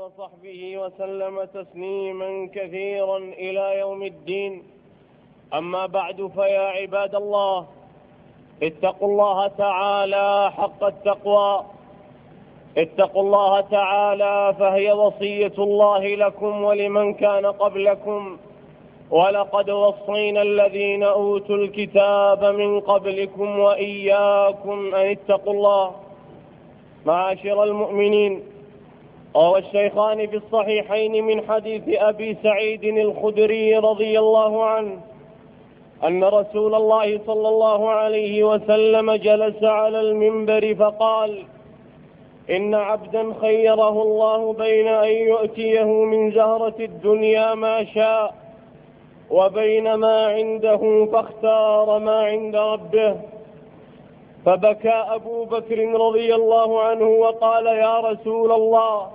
وصحبه وسلم تسليما كثيرا إلى يوم الدين. أما بعد، فيا عباد الله، اتقوا الله تعالى حق التقوى. اتقوا الله تعالى، فهي وصية الله لكم ولمن كان قبلكم، ولقد وصينا الذين أوتوا الكتاب من قبلكم وإياكم أن اتقوا الله. معاشر المؤمنين، روى الشيخان في الصحيحين من حديث أبي سعيد الخدري رضي الله عنه أن رسول الله صلى الله عليه وسلم جلس على المنبر فقال: إن عبدا خيره الله بين أن يؤتيه من زهرة الدنيا ما شاء وبين ما عنده، فاختار ما عند ربه. فبكى أبو بكر رضي الله عنه وقال: يا رسول الله،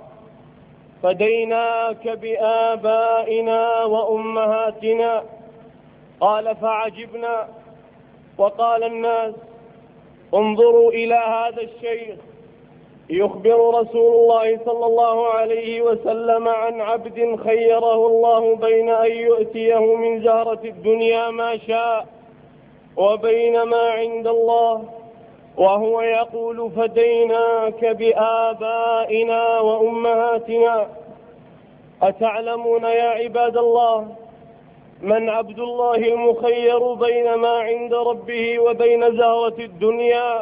فديناك بآبائنا وأمهاتنا. قال: فعجبنا. وقال الناس: انظروا إلى هذا الشيخ يخبر رسول الله صلى الله عليه وسلم عن عبد خيره الله بين أن يؤتيه من زهرة الدنيا ما شاء وبين ما عند الله، وهو يقول: فديناك بآبائنا وأمهاتنا. أتعلمون يا عباد الله من عبد الله المخير بين ما عند ربه وبين زهرة الدنيا؟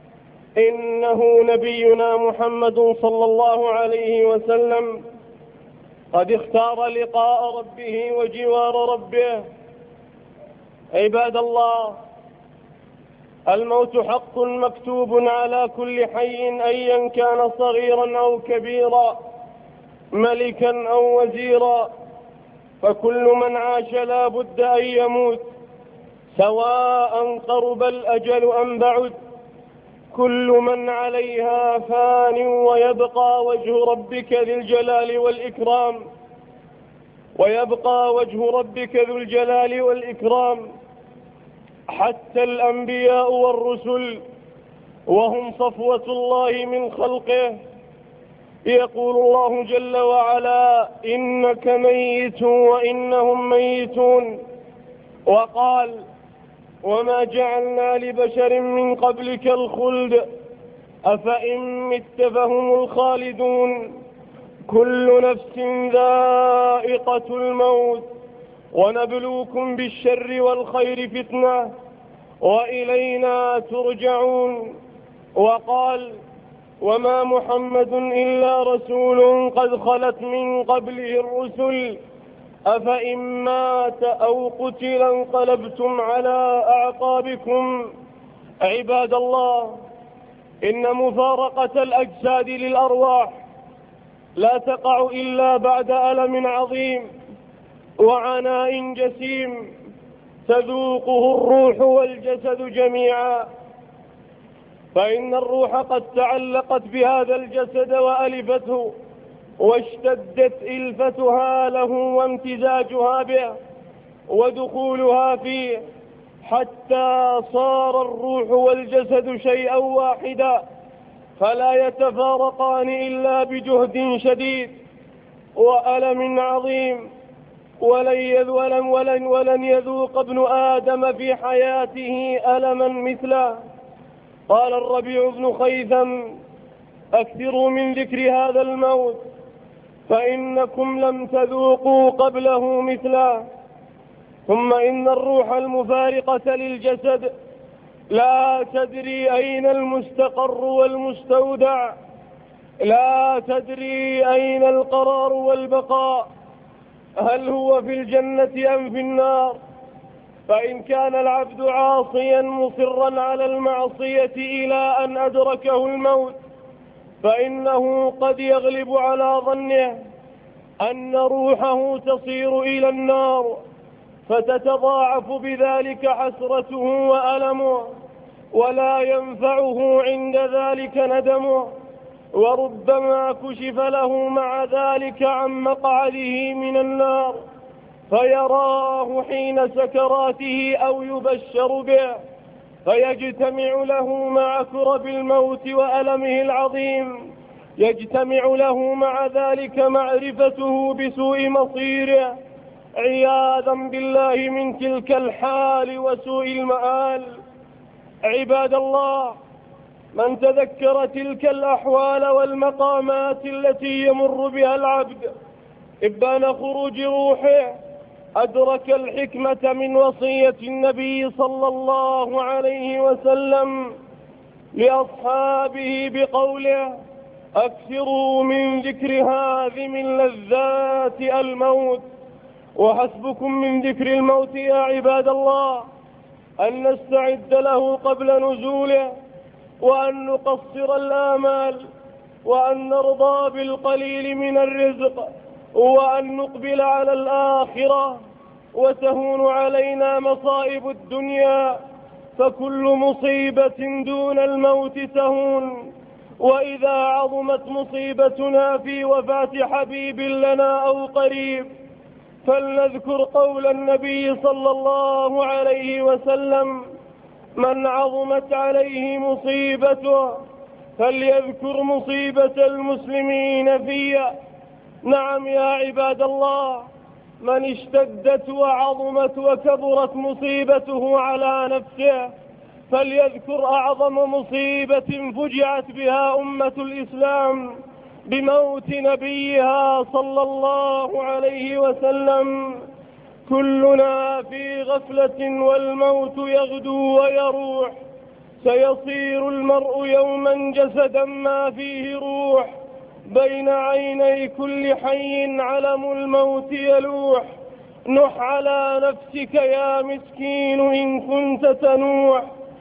إنه نبينا محمد صلى الله عليه وسلم، قد اختار لقاء ربه وجوار ربه. عباد الله، الموت حق مكتوب على كل حي، أيا كان صغيرا أو كبيرا، ملكا أو وزيرا، فكل من عاش لا بد أن يموت، سواء قرب الأجل أم بعد. كل من عليها فان، ويبقى وجه ربك ذي الجلال والإكرام، ويبقى وجه ربك ذو الجلال والإكرام. حتى الأنبياء والرسل وهم صفوة الله من خلقه، يقول الله جل وعلا: إنك ميت وإنهم ميتون. وقال: وما جعلنا لبشر من قبلك الخلد أفإن مت فهم الخالدون. كل نفس ذائقة الموت، ونبلوكم بالشر والخير فتنة، وإلينا ترجعون. وقال: وما محمد إلا رسول قد خلت من قبله الرسل أفإن مات أو قتل انقلبتم على أعقابكم. عباد الله، إن مفارقة الأجساد للأرواح لا تقع إلا بعد ألم عظيم وعناء جسيم تذوقه الروح والجسد جميعا. فإن الروح قد تعلقت بهذا الجسد وألفته، واشتدت إلفتها له وامتزاجها به ودخولها فيه، حتى صار الروح والجسد شيئا واحدا، فلا يتفارقان إلا بجهد شديد وألم عظيم. ولن يذوق ابن آدم في حياته ألما مثله. قال الربيع بن خيثم: أكثروا من ذكر هذا الموت فإنكم لم تذوقوا قبله مثله. ثم إن الروح المفارقة للجسد لا تدري أين المستقر والمستودع، لا تدري أين القرار والبقاء، هل هو في الجنة أم في النار؟ فإن كان العبد عاصيا مصرا على المعصية إلى أن أدركه الموت، فإنه قد يغلب على ظنه أن روحه تصير إلى النار، فتتضاعف بذلك حسرته وألمه، ولا ينفعه عند ذلك ندمه، وربما كشف له مع ذلك عن مقعده من النار فيراه حين سكراته أو يبشر به، فيجتمع له مع كرب الموت وألمه العظيم يجتمع له مع ذلك معرفته بسوء مصيره عياذا بالله من تلك الحال وسوء المآل. عباد الله، من تذكر تلك الأحوال والمقامات التي يمر بها العبد إبان خروج روحه أدرك الحكمة من وصية النبي صلى الله عليه وسلم لأصحابه بقوله: أكثروا من ذكر هاذم اللذات الموت. وحسبكم من ذكر الموت يا عباد الله أن نستعد له قبل نزوله، وأن نقصر الآمال، وأن نرضى بالقليل من الرزق، وأن نقبل على الآخرة، وتهون علينا مصائب الدنيا، فكل مصيبة دون الموت تهون. وإذا عظمت مصيبتنا في وفاة حبيب لنا أو قريب، فلنذكر قول النبي صلى الله عليه وسلم: من عظمت عليه مصيبته فليذكر مصيبة المسلمين فيه. نعم يا عباد الله، من اشتدت وعظمت وكبرت مصيبته على نفسه فليذكر أعظم مصيبة فجعت بها أمة الإسلام بموت نبيها صلى الله عليه وسلم. كلنا في غفلة والموت يغدو ويروح، سيصير المرء يوما جسدا ما فيه روح، بين عيني كل حي علم الموت يلوح. نح على نفسك يا مسكين إن كنت تنوح،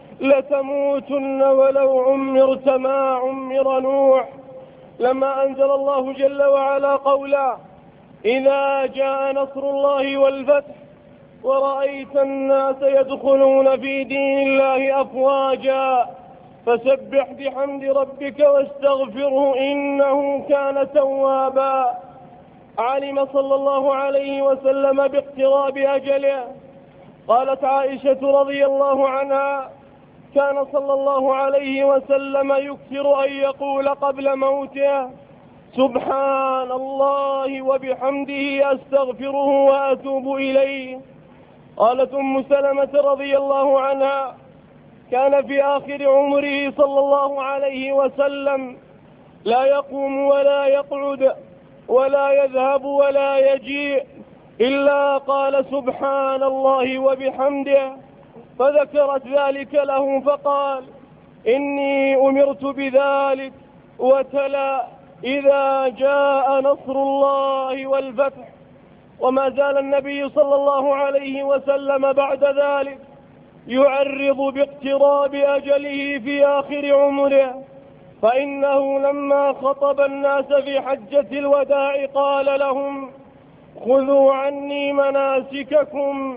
لتموتن ولو عمرت ما عمر نوح. لما أنزل الله جل وعلا قولا: إذا جاء نصر الله والفتح ورأيت الناس يدخلون في دين الله أفواجا فسبح بحمد ربك واستغفره إنه كان توابا. علم صلى الله عليه وسلم باقتراب أجله. قالت عائشة رضي الله عنها: كان صلى الله عليه وسلم يكثر أن يقول قبل موته: سبحان الله وبحمده أستغفره وأتوب إليه. قالت أم سلمة رضي الله عنها: كان في آخر عمره صلى الله عليه وسلم لا يقوم ولا يقعد ولا يذهب ولا يجيء إلا قال سبحان الله وبحمده. فذكرت ذلك له فقال: إني أمرت بذلك، وتلا: إذا جاء نصر الله والفتح. وما زال النبي صلى الله عليه وسلم بعد ذلك يعرض باقتراب أجله في آخر عمره، فإنه لما خطب الناس في حجة الوداع قال لهم: خذوا عني مناسككم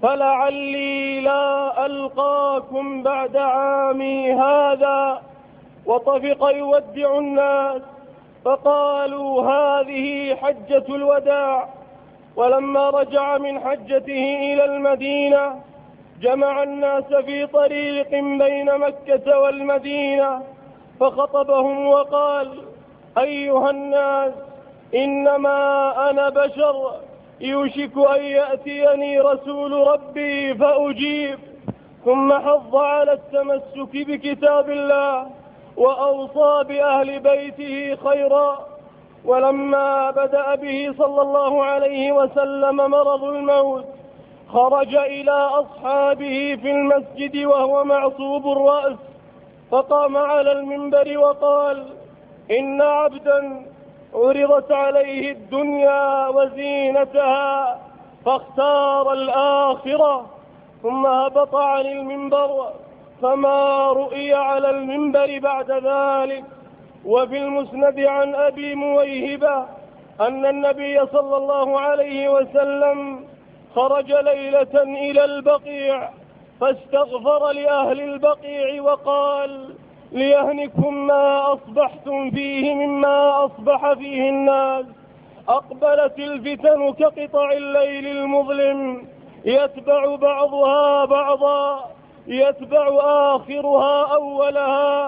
فلعلي لا ألقاكم بعد عامي هذا. وطفق يودع الناس فقالوا: هذه حجة الوداع. ولما رجع من حجته إلى المدينة جمع الناس في طريق بين مكة والمدينة فخطبهم وقال: أيها الناس، إنما أنا بشر يوشك أن يأتيني رسول ربي فأجيب. ثم حض على التمسك بكتاب الله وأوصى بأهل بيته خيرا. ولما بدأ به صلى الله عليه وسلم مرض الموت خرج إلى أصحابه في المسجد وهو معصوب الرأس، فقام على المنبر وقال: إن عبدا عرضت عليه الدنيا وزينتها فاختار الآخرة. ثم هبط عن المنبر فما رؤي على المنبر بعد ذلك. وفي المسند عن أبي مويهبة أن النبي صلى الله عليه وسلم خرج ليلة إلى البقيع فاستغفر لأهل البقيع وقال: ليهنكم ما أصبحتم فيه مما أصبح فيه الناس. أقبلت الفتن كقطع الليل المظلم يتبع بعضها بعضا، يتبع آخرها أولها،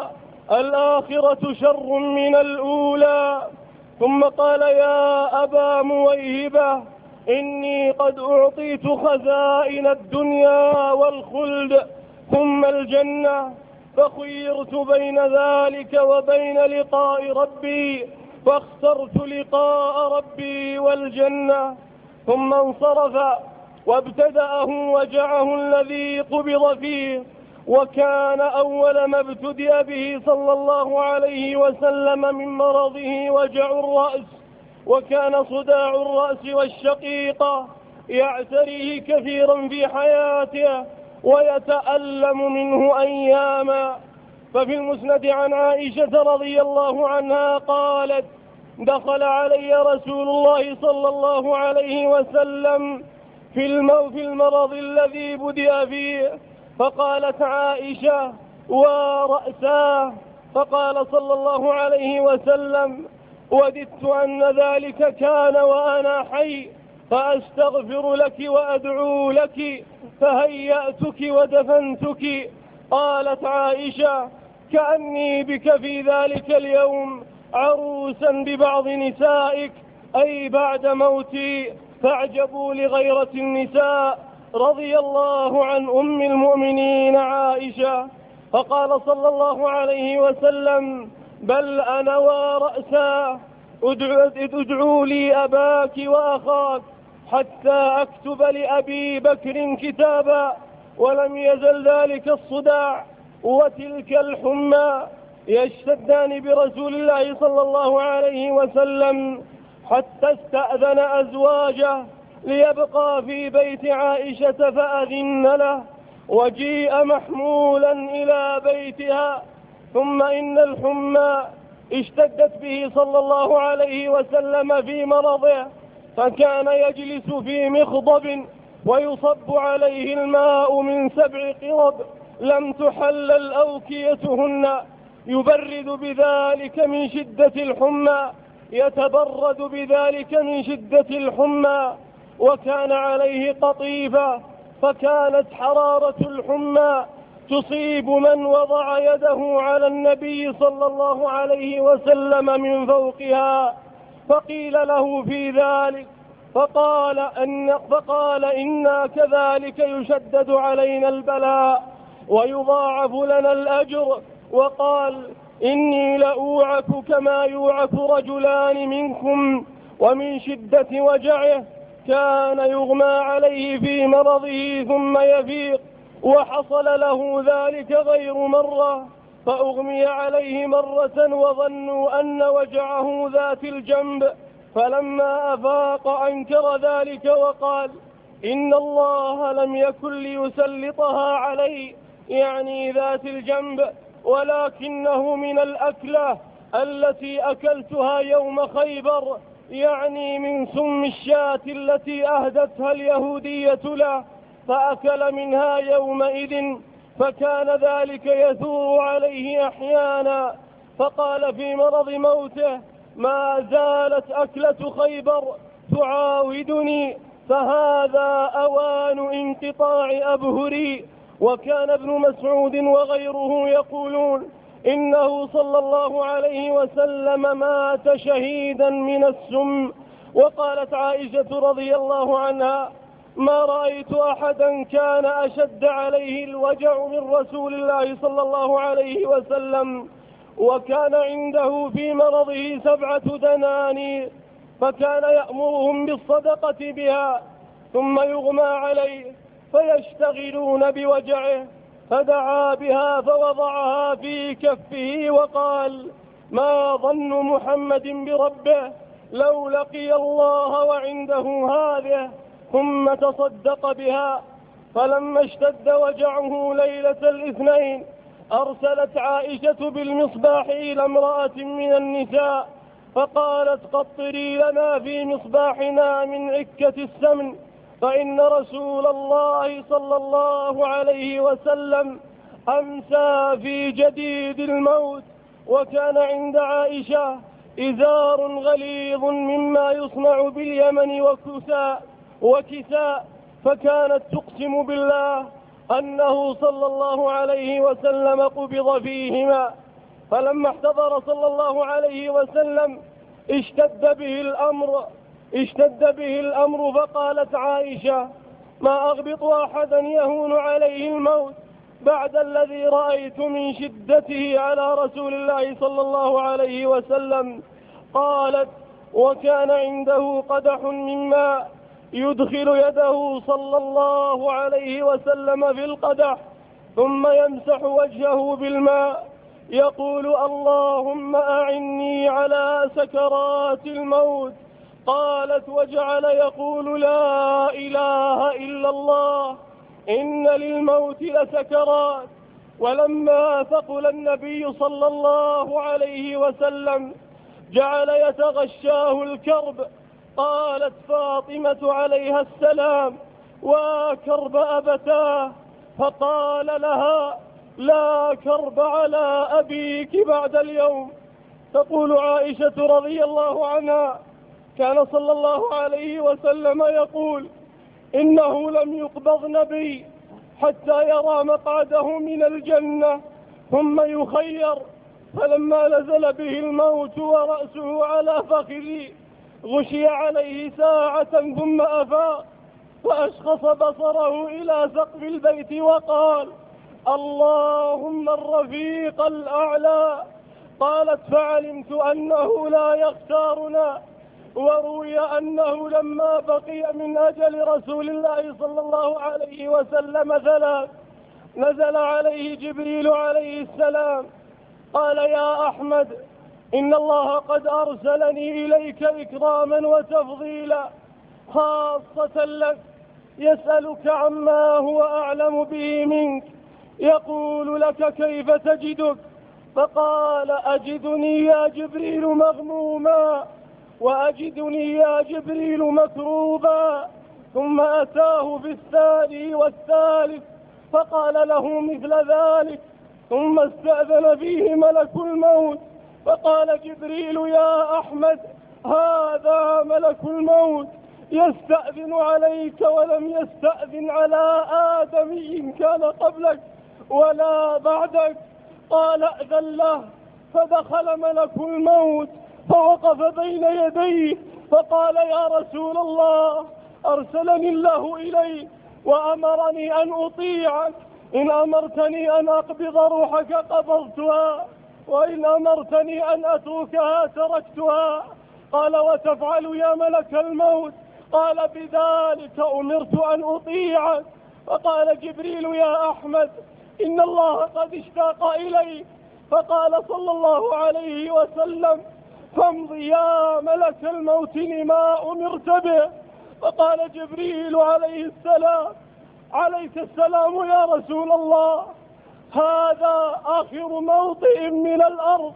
الآخرة شر من الأولى. ثم قال: يا أبا مويهبة، إني قد أعطيت خزائن الدنيا والخلد ثم الجنة، فخيرت بين ذلك وبين لقاء ربي، فاخترت لقاء ربي والجنة. ثم انصرف وابتدأه وجعه الذي قبض فيه، وكان أول ما ابتدأ به صلى الله عليه وسلم من مرضه وجع الرأس، وكان صداع الرأس والشقيقة يعتريه كثيرا في حياته ويتألم منه أياما. ففي المسند عن عائشة رضي الله عنها قالت: دخل علي رسول الله صلى الله عليه وسلم في المرض الذي بدأ فيه، فقالت عائشة: ورأساه. فقال صلى الله عليه وسلم: وددت أن ذلك كان وأنا حي، فأستغفر لك وأدعو لك، فهيأتك ودفنتك. قالت عائشة: كأني بك في ذلك اليوم عروسا ببعض نسائك، أي بعد موتي. فاعجبوا لغيرة النساء رضي الله عن أم المؤمنين عائشة. فقال صلى الله عليه وسلم: بل أنا ورأسا، ادعوا لي أباك وأخاك حتى أكتب لأبي بكر كتابا. ولم يزل ذلك الصداع وتلك الحمى يشتدان برسول الله صلى الله عليه وسلم حتى استأذن أزواجه ليبقى في بيت عائشة فأذن له، وجيء محمولا إلى بيتها. ثم إن الحمى اشتدت به صلى الله عليه وسلم في مرضه، فكان يجلس في مخضب ويصب عليه الماء من 7 قرب لم تحلل أوكيتهن، يبرد بذلك من شدة الحمى، يتبرد بذلك من شدة الحمى. وكان عليه قطيفة، فكانت حرارة الحمى تصيب من وضع يده على النبي صلى الله عليه وسلم من فوقها. فقيل له في ذلك فقال: إنا كذلك يشدد علينا البلاء ويضاعف لنا الأجر. وقال: إني لأوعك كما يوعك رجلان منكم. ومن شدة وجعه كان يغمى عليه في مرضه ثم يفيق، وحصل له ذلك غير مرة، فأغمي عليه مرة وظنوا أن وجعه ذات الجنب، فلما أفاق أنكر ذلك وقال: إن الله لم يكن ليسلطها علي، يعني ذات الجنب، ولكنه من الأكلة التي أكلتها يوم خيبر، يعني من سم الشاة التي أهدتها اليهودية له، فأكل منها يومئذ، فكان ذلك يثور عليه أحيانا. فقال في مرض موته: ما زالت أكلة خيبر تعاودني، فهذا أوان انقطاع أبهري. وكان ابن مسعود وغيره يقولون إنه صلى الله عليه وسلم مات شهيدا من السم. وقالت عائشة رضي الله عنها: ما رأيت أحدا كان أشد عليه الوجع من رسول الله صلى الله عليه وسلم. وكان عنده في مرضه 7 دنانير، فكان يأمرهم بالصدقة بها، ثم يغمى عليه فيشتغلون بوجعه، فدعا بها فوضعها في كفه وقال: ما ظن محمد بربه لو لقي الله وعنده هذه، ثم تصدق بها. فلما اشتد وجعه ليلة الاثنين أرسلت عائشة بالمصباح إلى امرأة من النساء، فقالت: قطري لنا في مصباحنا من عكة السمن، فإن رسول الله صلى الله عليه وسلم أمسى في جديد الموت. وكان عند عائشة إزار غليظ مما يصنع باليمن وكساء، فكانت تقسم بالله أنه صلى الله عليه وسلم قبض فيهما. فلما احتضر صلى الله عليه وسلم اشتد به الأمر فقالت عائشة: ما أغبط أحدا يهون عليه الموت بعد الذي رأيت من شدته على رسول الله صلى الله عليه وسلم. قالت: وكان عنده قدح من ماء يدخل يده صلى الله عليه وسلم في القدح ثم يمسح وجهه بالماء يقول: اللهم أعني على سكرات الموت. قالت: وجعل يقول: لا إله إلا الله، إن للموت لسكرات. ولما ثقل النبي صلى الله عليه وسلم جعل يتغشاه الكرب. قالت فاطمة عليها السلام: وكرب أبتاه. فقال لها: لا كرب على أبيك بعد اليوم. تقول عائشة رضي الله عنها: كان صلى الله عليه وسلم يقول: إنه لم يقبض نبي حتى يرى مقعده من الجنة ثم يخير. فلما نزل به الموت ورأسه على فخذي غشي عليه ساعة ثم أفاق فأشخص بصره إلى سقف البيت وقال: اللهم الرفيق الأعلى. قالت: فعلمت أنه لا يختارنا. وروي أنه لما بقي من أجل رسول الله صلى الله عليه وسلم 3 نزل عليه جبريل عليه السلام قال: يا أحمد، إن الله قد أرسلني إليك إكراما وتفضيلا خاصة لك، يسألك عما هو أعلم به منك، يقول لك: كيف تجدك؟ فقال: أجدني يا جبريل مغموما، وأجدني يا جبريل مكروبا. ثم أتاه في الثاني والثالث فقال له مثل ذلك، ثم استأذن فيه ملك الموت فقال جبريل: يا أحمد، هذا ملك الموت يستأذن عليك ولم يستأذن على آدمي كان قبلك ولا بعدك. قال: أذن له. فدخل ملك الموت فوقف بين يديه فقال: يا رسول الله، أرسلني الله إليك وأمرني أن أطيعك، إن أمرتني أن أقبض روحك قبضتها، وإن أمرتني أن أتركها تركتها. قال: وتفعل يا ملك الموت؟ قال: بذلك أمرت أن أطيعك. فقال جبريل: يا أحمد، إن الله قد اشتاق إليك. فقال صلى الله عليه وسلم: فامض يا ملك الموت لما أمرت به. فقال جبريل عليه السلام: عليك السلام يا رسول الله، هذا آخر موطئ من الأرض،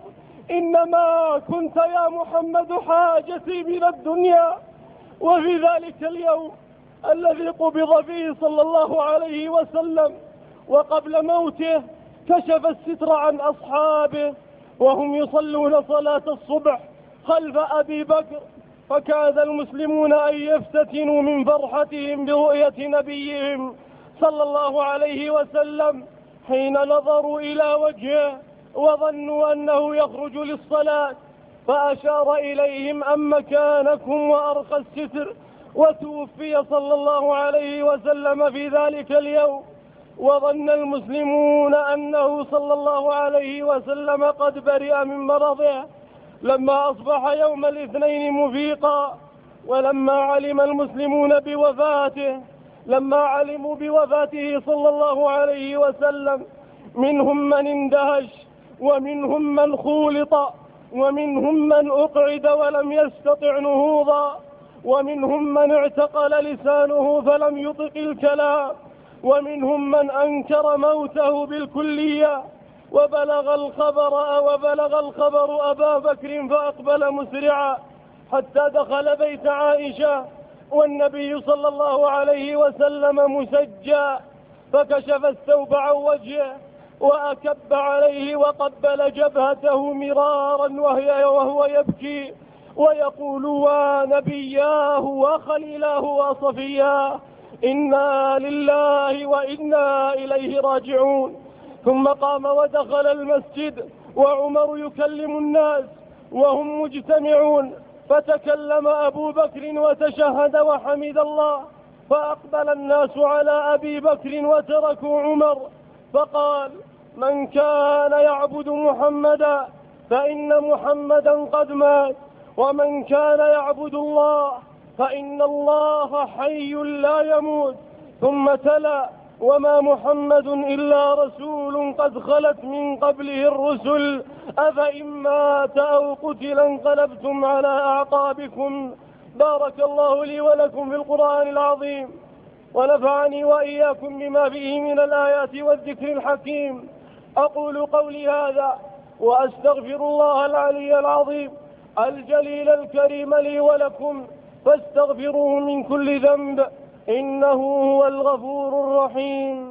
إنما كنت يا محمد حاجتي من الدنيا. وفي ذلك اليوم الذي قبض فيه صلى الله عليه وسلم وقبل موته كشف الستر عن أصحابه وهم يصلون صلاة الصبح خلف أبي بكر، فكاد المسلمون أن يفتتنوا من فرحتهم برؤية نبيهم صلى الله عليه وسلم حين نظروا إلى وجهه وظنوا أنه يخرج للصلاة، فأشار إليهم: أن مكانكم وأرقى الستر. وتوفي صلى الله عليه وسلم في ذلك اليوم، وظن المسلمون أنه صلى الله عليه وسلم قد برئ من مرضه لما أصبح يوم الاثنين مفيقا. ولما علم المسلمون بوفاته صلى الله عليه وسلم، منهم من اندهش، ومنهم من خولط، ومنهم من أقعد ولم يستطع نهوضا، ومنهم من اعتقل لسانه فلم يطق الكلام، ومنهم من أنكر موته بالكلية. وبلغ الخبر أبا بكر فأقبل مسرعا حتى دخل بيت عائشة والنبي صلى الله عليه وسلم مسجى، فكشف الثوب عن وجهه وأكب عليه وقبل جبهته مرارا وهو يبكي ويقول: ونبياه وخليلاه وصفياه، إنا لله وإنا إليه راجعون. ثم قام ودخل المسجد وعمر يكلم الناس وهم مجتمعون، فتكلم أبو بكر وتشهد وحمد الله، فأقبل الناس على أبي بكر وتركوا عمر، فقال: من كان يعبد محمدا فإن محمدا قد مات، ومن كان يعبد الله فإن الله حي لا يموت. ثم تلا: وما محمد إلا رسول قد خلت من قبله الرسل أفإن مات أو قتل انقلبتم على أعقابكم. بارك الله لي ولكم في القرآن العظيم، ونفعني وإياكم بما فيه من الآيات والذكر الحكيم. أقول قولي هذا وأستغفر الله العلي العظيم الجليل الكريم لي ولكم، فاستغفروه من كل ذنب إنه هو الغفور الرحيم.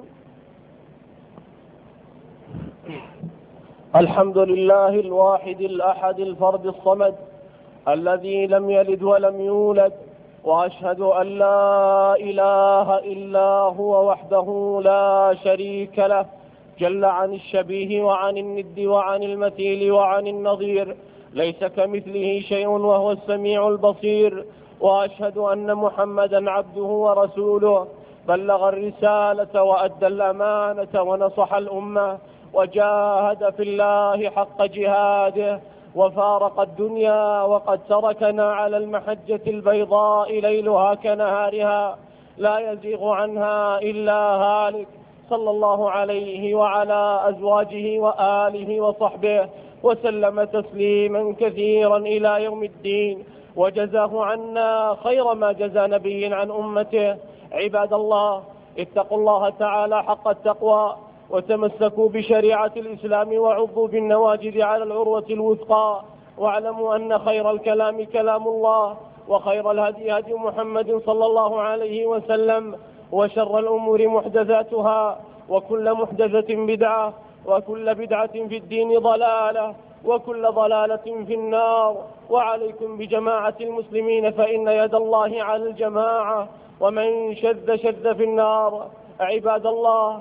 الحمد لله الواحد الأحد الفرد الصمد الذي لم يلد ولم يولد، وأشهد أن لا إله إلا هو وحده لا شريك له، جل عن الشبيه وعن الند وعن المثيل وعن النظير، ليس كمثله شيء وهو السميع البصير. وأشهد أن محمدا عبده ورسوله، بلغ الرسالة وأدى الأمانة ونصح الأمة، وجاهد في الله حق جهاده، وفارق الدنيا وقد تركنا على المحجة البيضاء ليلها كنهارها لا يزيغ عنها إلا هالك، صلى الله عليه وعلى أزواجه وآله وصحبه وسلم تسليما كثيرا إلى يوم الدين، وجزاه عنا خير ما جزى نبي عن أمته. عباد الله، اتقوا الله تعالى حق التقوى، وتمسكوا بشريعة الإسلام، وعضوا بالنواجذ على العروة الوثقى، واعلموا أن خير الكلام كلام الله، وخير الهدي هدي محمد صلى الله عليه وسلم، وشر الأمور محدثاتها، وكل محدثة بدعة، وكل بدعة في الدين ضلالة، وكل ضلالة في النار. وعليكم بجماعة المسلمين، فإن يد الله على الجماعة، ومن شذ شذ في النار. عباد الله،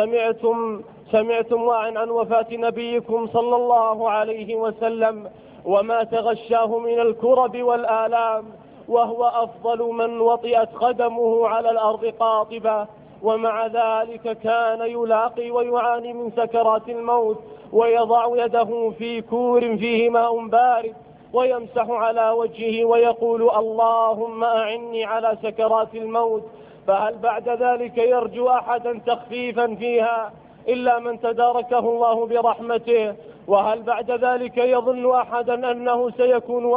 سمعتم عن وفاة نبيكم صلى الله عليه وسلم وما تغشاه من الكرب والآلام، وهو أفضل من وطئت قدمه على الأرض قاطبة، ومع ذلك كان يلاقي ويعاني من سكرات الموت، ويضع يده في كور فيه ماء بارد ويمسح على وجهه ويقول: اللهم أعني على سكرات الموت. فهل بعد ذلك يرجو أحدا تخفيفا فيها إلا من تداركه الله برحمته؟ وهل بعد ذلك يظن أحدا أنه سيكون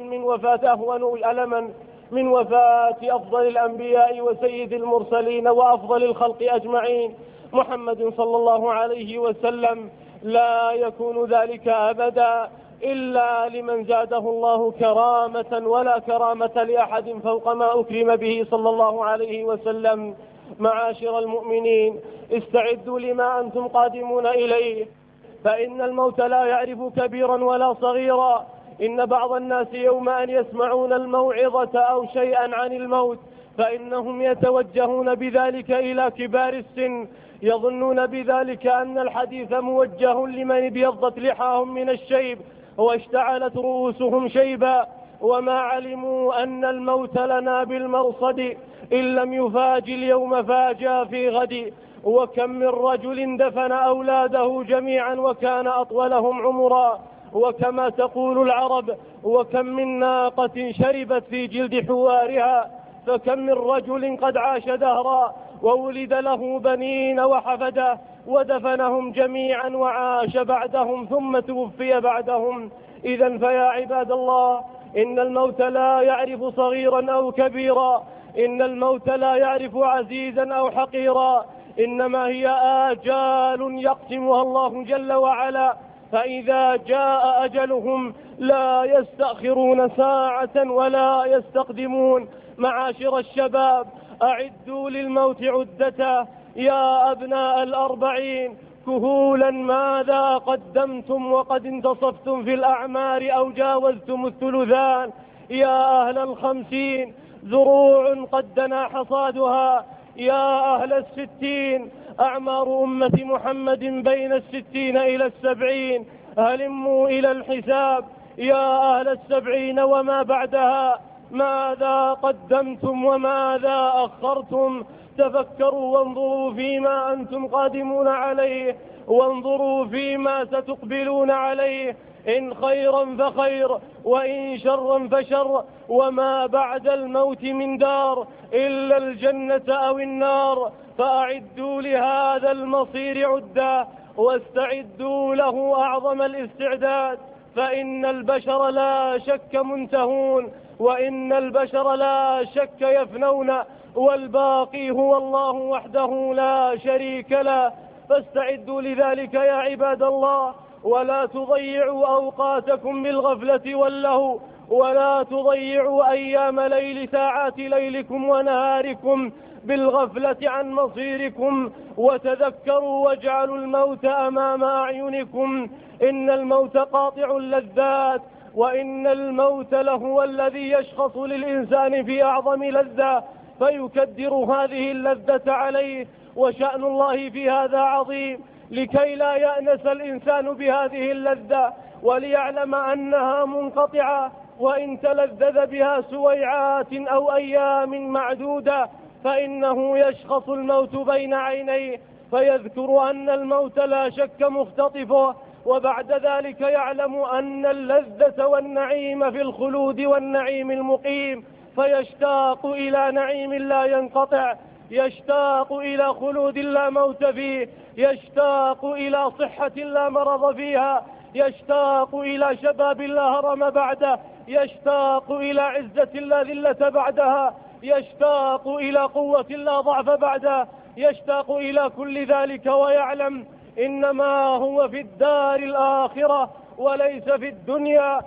أهون ألما من وفاة أفضل الأنبياء وسيد المرسلين وأفضل الخلق أجمعين محمد صلى الله عليه وسلم؟ لا يكون ذلك أبدا إلا لمن زاده الله كرامة، ولا كرامة لأحد فوق ما أكرم به صلى الله عليه وسلم. معاشر المؤمنين، استعدوا لما أنتم قادمون إليه، فإن الموت لا يعرف كبيرا ولا صغيرا. إن بعض الناس يوم أن يسمعون الموعظة أو شيئا عن الموت فإنهم يتوجهون بذلك إلى كبار السن، يظنون بذلك أن الحديث موجه لمن ابيضت لحاهم من الشيب واشتعلت رؤوسهم شيبا، وما علموا أن الموت لنا بالمرصد، إن لم يفاجئ اليوم فاجأ في غد. وكم من رجل دفن أولاده جميعا وكان أطولهم عمرا، وكما تقول العرب: وكم من ناقة شربت في جلد حوارها. فكم من رجل قد عاش دهرا وولد له بنين وحفده ودفنهم جميعا وعاش بعدهم ثم توفي بعدهم. إذن فيا عباد الله، إن الموت لا يعرف صغيرا أو كبيرا، إن الموت لا يعرف عزيزا أو حقيرا، إنما هي آجال يقسمها الله جل وعلا، فإذا جاء أجلهم لا يستأخرون ساعة ولا يستقدمون. معاشر الشباب، أعدوا للموت عدته يا أبناء الأربعين، كهولا ماذا قدمتم وقد انتصفتم في الأعمار أو جاوزتم الثلثان؟ يا أهل الخمسين، زروع قد دنا حصادها. يا أهل الستين، أعمار أمة محمد بين 60 إلى 70. هلموا إلى الحساب يا أهل السبعين وما بعدها، ماذا قدمتم وماذا أخرتم؟ تفكروا وانظروا فيما أنتم قادمون عليه، وانظروا فيما ستقبلون عليه، إن خيرا فخير وإن شرا فشر، وما بعد الموت من دار إلا الجنة أو النار. فأعدوا لهذا المصير عدا، واستعدوا له أعظم الاستعداد، فإن البشر لا شك منتهون، وإن البشر لا شك يفنون، والباقي هو الله وحده لا شريك له. فاستعدوا لذلك يا عباد الله، ولا تضيعوا أوقاتكم بالغفلة واللهو، ولا تضيعوا أيام ساعات ليلكم ونهاركم بالغفلة عن مصيركم. وتذكروا واجعلوا الموت أمام أعينكم، إن الموت قاطع اللذات، وإن الموت لهو الذي يشخص للإنسان في أعظم لذة فيكدر هذه اللذة عليه. وشأن الله في هذا عظيم، لكي لا يأنس الإنسان بهذه اللذة، وليعلم أنها منقطعة، وإن تلذذ بها سويعات أو أيام معدودة فإنه يشخص الموت بين عينيه، فيذكر أن الموت لا شك مختطفه، وبعد ذلك يعلم أن اللذة والنعيم في الخلود والنعيم المقيم، فيشتاق إلى نعيم لا ينقطع، يشتاق إلى خلود لا موت فيه، يشتاق إلى صحة لا مرض فيها، يشتاق إلى شباب لا هرم بعده، يشتاق إلى عزة لا ذلة بعدها، يشتاق إلى قوة لا ضعف بعدها، يشتاق إلى كل ذلك، ويعلم إنما هو في الدار الآخرة وليس في الدنيا،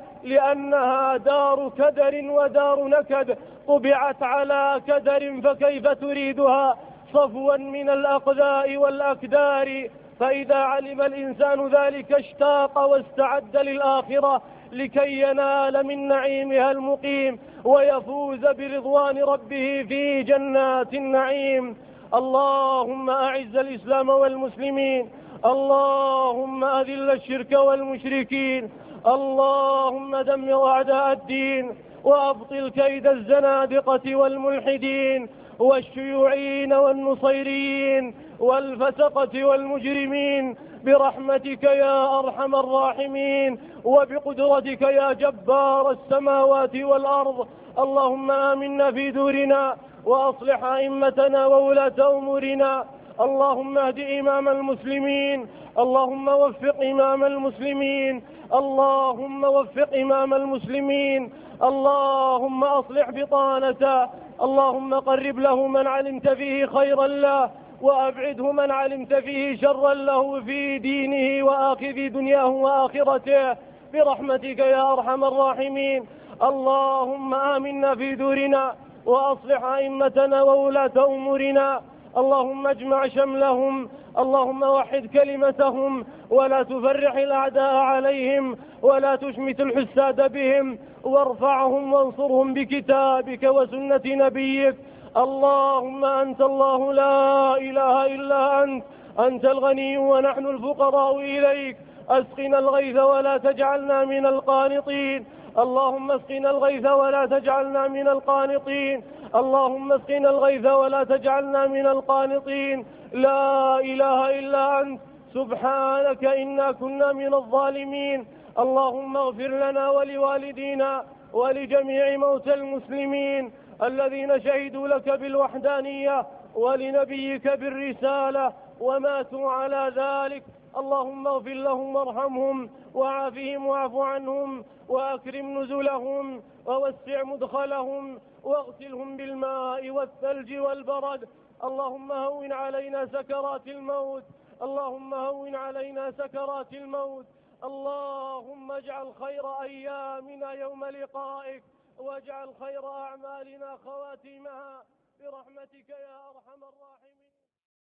لأنها دار كدر ودار نكد، طبعت على كدر فكيف تريدها صفوا من الأقذاء والأكدار. فإذا علم الإنسان ذلك اشتاق واستعد للآخرة لكي ينال من نعيمها المقيم ويفوز برضوان ربه في جنات النعيم. اللهم أعز الإسلام والمسلمين، اللهم أذل الشرك والمشركين، اللهم دمر أعداء الدين، وأبطل كيد الزنادقة والملحدين والشيوعيين والنصيريين والفسقة والمجرمين برحمتك يا أرحم الراحمين، وبقدرتك يا جبار السماوات والأرض. اللهم آمنا في دورنا، وأصلح أئمتنا وولاة أمورنا. اللهم اهد إمام المسلمين، اللهم وفق إمام المسلمين، اللهم وفق إمام المسلمين، اللهم أصلح بطانته، اللهم قرب له من علمت فيه خيرا له، وأبعده من علمت فيه شرا له في دينه وآخذ دنياه وآخرته برحمتك يا أرحم الراحمين. اللهم آمنا في دورنا، وأصلح أئمتنا وولاة أمورنا، اللهم اجمع شملهم، اللهم وحد كلمتهم، ولا تفرح الأعداء عليهم، ولا تشمت الحساد بهم، وارفعهم وانصرهم بكتابك وسنة نبيك. اللهم أنت الله لا إله إلا أنت، أنت الغني ونحن الفقراء إليك، أسقنا الغيث ولا تجعلنا من القانطين. اللهم اسقنا الغيث ولا تجعلنا من القانطين، اللهم اسقنا الغيث ولا تجعلنا من القانطين. لا إله إلا أنت سبحانك إنا كنا من الظالمين. اللهم اغفر لنا ولوالدينا ولجميع موتى المسلمين الذين شهدوا لك بالوحدانية ولنبيك بالرسالة وماتوا على ذلك. اللهم اغفر لهم وارحمهم وعافهم واعف عنهم وأكرم نزلهم ووسع مدخلهم واغسلهم بالماء والثلج والبرد. اللهم هون علينا سكرات الموت، اللهم هون علينا سكرات الموت. اللهم اجعل خير أيامنا يوم لقائك، واجعل خير أعمالنا خواتيمها برحمتك يا أرحم الراحمين.